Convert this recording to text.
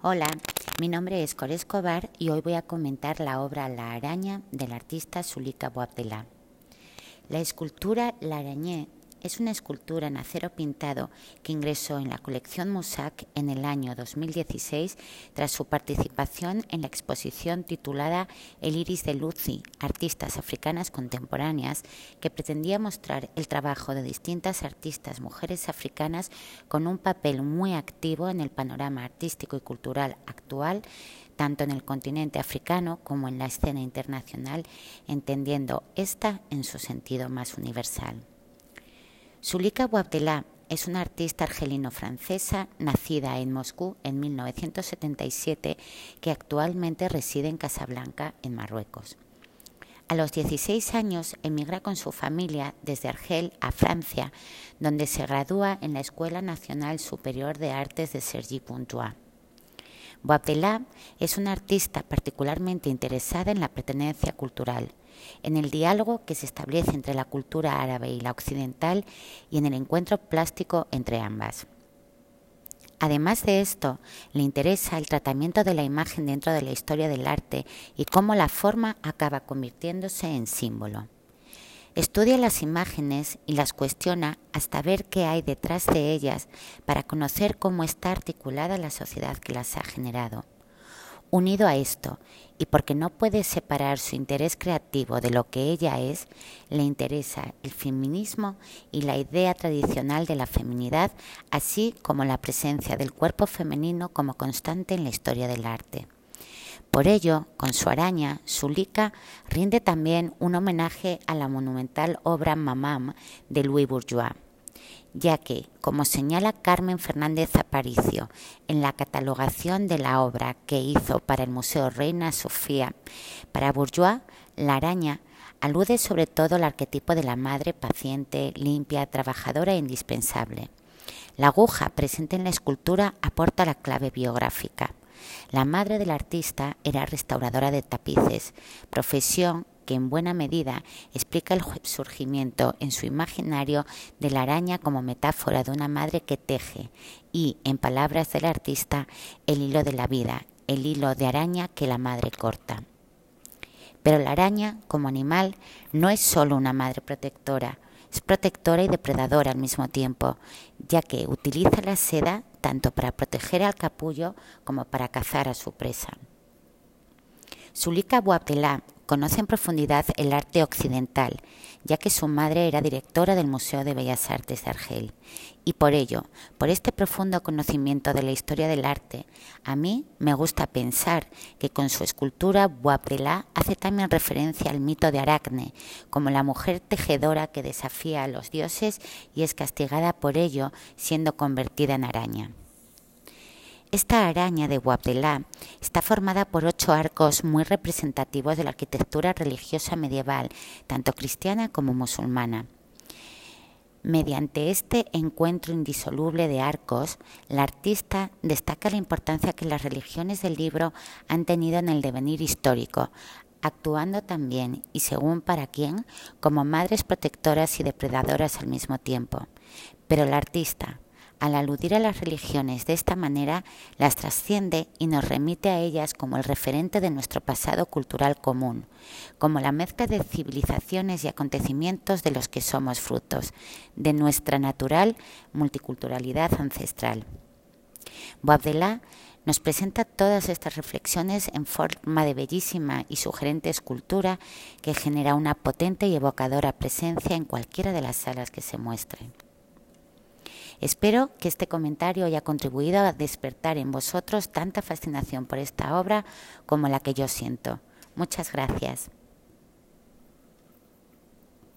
Hola, mi nombre es Cora Escobar y hoy voy a comentar la obra La araña del artista Zulika Boabdallah. La escultura La Arañé es una escultura en acero pintado que ingresó en la colección Mossack en el año 2016 tras su participación en la exposición titulada El iris de Lucy, artistas africanas contemporáneas, que pretendía mostrar el trabajo de distintas artistas mujeres africanas con un papel muy activo en el panorama artístico y cultural actual, tanto en el continente africano como en la escena internacional, entendiendo esta en su sentido más universal. Zulika Boabdallah es una artista argelino-francesa nacida en Moscú en 1977 que actualmente reside en Casablanca, en Marruecos. A los 16 años emigra con su familia desde Argel a Francia, donde se gradúa en la Escuela Nacional Superior de Artes de Cergy-Pontoise. Boabdallah es una artista particularmente interesada en la pertenencia cultural, en el diálogo que se establece entre la cultura árabe y la occidental y en el encuentro plástico entre ambas. Además de esto, le interesa el tratamiento de la imagen dentro de la historia del arte y cómo la forma acaba convirtiéndose en símbolo. Estudia las imágenes y las cuestiona hasta ver qué hay detrás de ellas para conocer cómo está articulada la sociedad que las ha generado. Unido a esto, y porque no puede separar su interés creativo de lo que ella es, le interesa el feminismo y la idea tradicional de la feminidad, así como la presencia del cuerpo femenino como constante en la historia del arte. Por ello, con su araña, Zulika rinde también un homenaje a la monumental obra Mamam de Louis Bourgeois, ya que, como señala Carmen Fernández Aparicio en la catalogación de la obra que hizo para el Museo Reina Sofía, para Bourgeois, la araña alude sobre todo al arquetipo de la madre paciente, limpia, trabajadora e indispensable. La aguja presente en la escultura aporta la clave biográfica. La madre del artista era restauradora de tapices, profesión que en buena medida explica el surgimiento en su imaginario de la araña como metáfora de una madre que teje y, en palabras del artista, el hilo de la vida, el hilo de araña que la madre corta. Pero la araña, como animal, no es solo una madre protectora, es protectora y depredadora al mismo tiempo, ya que utiliza la seda tanto para proteger al capullo como para cazar a su presa. Zulika Boabdallah conoce en profundidad el arte occidental, ya que su madre era directora del Museo de Bellas Artes de Argel. Y por ello, por este profundo conocimiento de la historia del arte, a mí me gusta pensar que con su escultura Boabdallah hace también referencia al mito de Aracne, como la mujer tejedora que desafía a los dioses y es castigada por ello, siendo convertida en araña. Esta araña de Boabdallah está formada por 8 arcos muy representativos de la arquitectura religiosa medieval, tanto cristiana como musulmana. Mediante este encuentro indisoluble de arcos, la artista destaca la importancia que las religiones del libro han tenido en el devenir histórico, actuando también, y según para quién, como madres protectoras y depredadoras al mismo tiempo. Pero la artista, al aludir a las religiones de esta manera, las trasciende y nos remite a ellas como el referente de nuestro pasado cultural común, como la mezcla de civilizaciones y acontecimientos de los que somos frutos, de nuestra natural multiculturalidad ancestral. Boabdallah nos presenta todas estas reflexiones en forma de bellísima y sugerente escultura que genera una potente y evocadora presencia en cualquiera de las salas que se muestren. Espero que este comentario haya contribuido a despertar en vosotros tanta fascinación por esta obra como la que yo siento. Muchas gracias.